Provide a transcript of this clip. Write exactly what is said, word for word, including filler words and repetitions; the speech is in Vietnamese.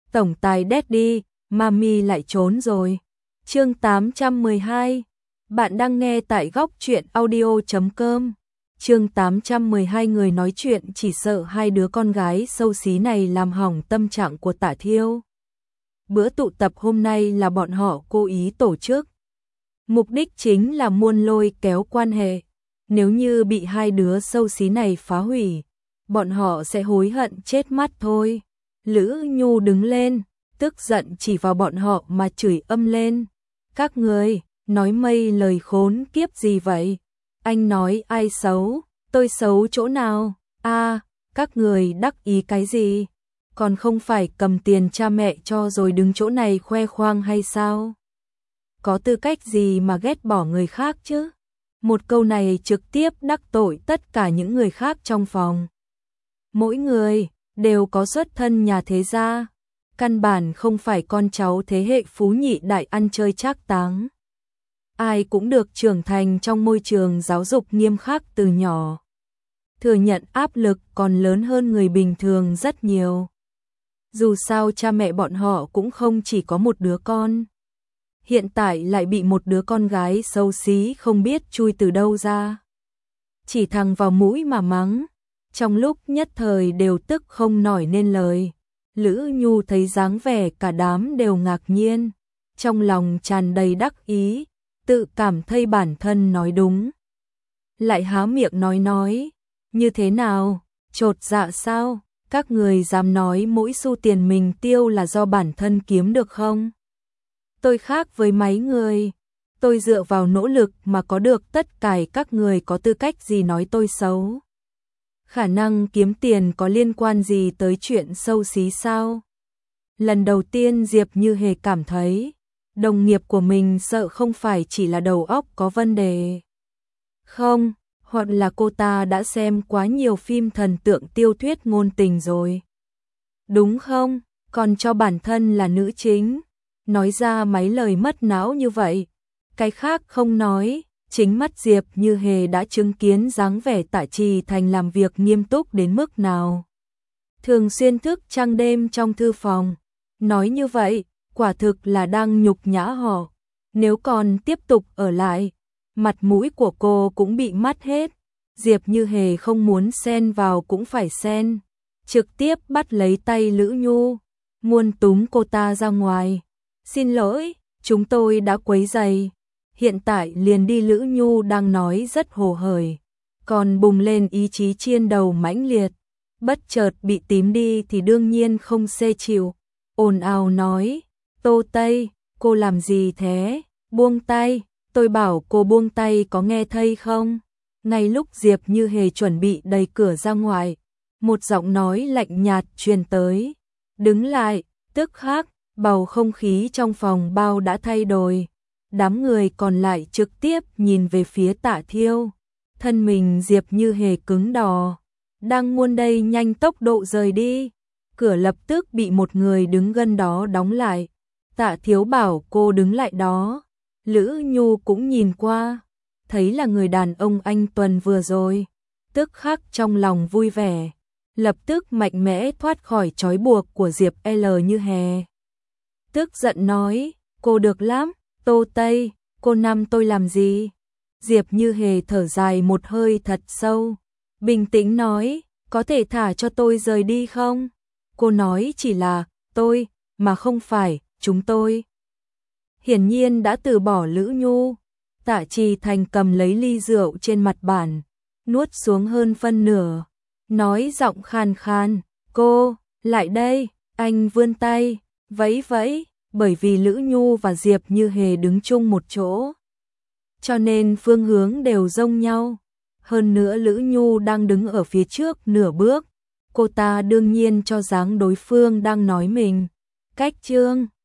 tổng tài Daddy, Mami lại trốn rồi. Chương tám trăm mười hai. Bạn đang nghe tại góc truyện audio chấm com. Chương tám trăm mười hai, người nói chuyện chỉ sợ hai đứa con gái xấu xí này làm hỏng tâm trạng của Tạ Thiêu. Bữa tụ tập hôm nay là bọn họ cố ý tổ chức. Mục đích chính là muôn lôi kéo quan hệ. Nếu như bị hai đứa xấu xí này phá hủy, bọn họ sẽ hối hận chết mắt thôi. Lữ Nhu đứng lên, tức giận chỉ vào bọn họ mà chửi âm lên. Các người, nói mây lời khốn kiếp gì vậy? Anh nói ai xấu, tôi xấu chỗ nào? A, các người đắc ý cái gì? Còn không phải cầm tiền cha mẹ cho rồi đứng chỗ này khoe khoang hay sao? Có tư cách gì mà ghét bỏ người khác chứ? Một câu này trực tiếp đắc tội tất cả những người khác trong phòng. Mỗi người đều có xuất thân nhà thế gia, căn bản không phải con cháu thế hệ phú nhị đại ăn chơi trác táng. Ai cũng được trưởng thành trong môi trường giáo dục nghiêm khắc từ nhỏ. Thừa nhận áp lực còn lớn hơn người bình thường rất nhiều. Dù sao cha mẹ bọn họ cũng không chỉ có một đứa con. Hiện tại lại bị một đứa con gái xấu xí không biết chui từ đâu ra. Chỉ thẳng vào mũi mà mắng. Trong lúc nhất thời đều tức không nổi nên lời. Lữ Nhu thấy dáng vẻ cả đám đều ngạc nhiên. Trong lòng tràn đầy đắc ý, tự cảm thấy bản thân nói đúng. Lại há miệng nói nói. Như thế nào? Chột dạ sao? Các người dám nói mỗi xu tiền mình tiêu là do bản thân kiếm được không? Tôi khác với mấy người. Tôi dựa vào nỗ lực mà có được tất cả, các người có tư cách gì nói tôi xấu? Khả năng kiếm tiền có liên quan gì tới chuyện xấu xí sao? Lần đầu tiên Diệp Như Hề cảm thấy đồng nghiệp của mình sợ không phải chỉ là đầu óc có vấn đề. Không, hoặc là cô ta đã xem quá nhiều phim thần tượng tiêu thuyết ngôn tình rồi. Đúng không? Còn cho bản thân là nữ chính. Nói ra mấy lời mất não như vậy. Cái khác không nói. Chính mắt Diệp Như Hề đã chứng kiến dáng vẻ Tạ Trì Thành làm việc nghiêm túc đến mức nào. Thường xuyên thức trăng đêm trong thư phòng. Nói như vậy, quả thực là đang nhục nhã họ. Nếu còn tiếp tục ở lại, mặt mũi của cô cũng bị mất hết. Diệp Như Hề không muốn xen vào cũng phải xen. Trực tiếp bắt lấy tay Lữ Nhu, muốn túm cô ta ra ngoài. Xin lỗi, chúng tôi đã quấy rầy. Hiện tại liền đi. Lữ Nhu đang nói rất hồ hởi, còn bùng lên ý chí chiên đầu mãnh liệt. Bất chợt bị tím đi thì đương nhiên không xê chịu. Ồn ào nói, Tô Tây, cô làm gì thế? Buông tay, tôi bảo cô buông tay có nghe thấy không? Ngay lúc Diệp Như Hề chuẩn bị đẩy cửa ra ngoài, một giọng nói lạnh nhạt truyền tới. Đứng lại, tức khắc, bầu không khí trong phòng bao đã thay đổi. Đám người còn lại trực tiếp nhìn về phía Tạ Thiêu. Thân mình Diệp Như Hề cứng đò, đang muốn đây nhanh tốc độ rời đi. Cửa lập tức bị một người đứng gần đó đóng lại. Tạ Thiếu bảo cô đứng lại đó. Lữ Nhu cũng nhìn qua, thấy là người đàn ông anh Tuần vừa rồi. Tức khắc trong lòng vui vẻ, lập tức mạnh mẽ thoát khỏi trói buộc của Diệp L Như Hề. Tức giận nói, cô được lắm. Tô Tây, cô nắm tôi làm gì? Diệp Như Hề thở dài một hơi thật sâu, bình tĩnh nói, có thể thả cho tôi rời đi không? Cô nói chỉ là tôi, mà không phải chúng tôi. Hiển nhiên đã từ bỏ Lữ Nhu. Tạ Trì Thành cầm lấy ly rượu trên mặt bàn, nuốt xuống hơn phân nửa, nói giọng khan khan, cô, lại đây. Anh vươn tay, vẫy vẫy. Bởi vì Lữ Nhu và Diệp Như Hề đứng chung một chỗ, cho nên phương hướng đều giống nhau. Hơn nữa Lữ Nhu đang đứng ở phía trước nửa bước, cô ta đương nhiên cho rằng đối phương đang nói mình. Cách chương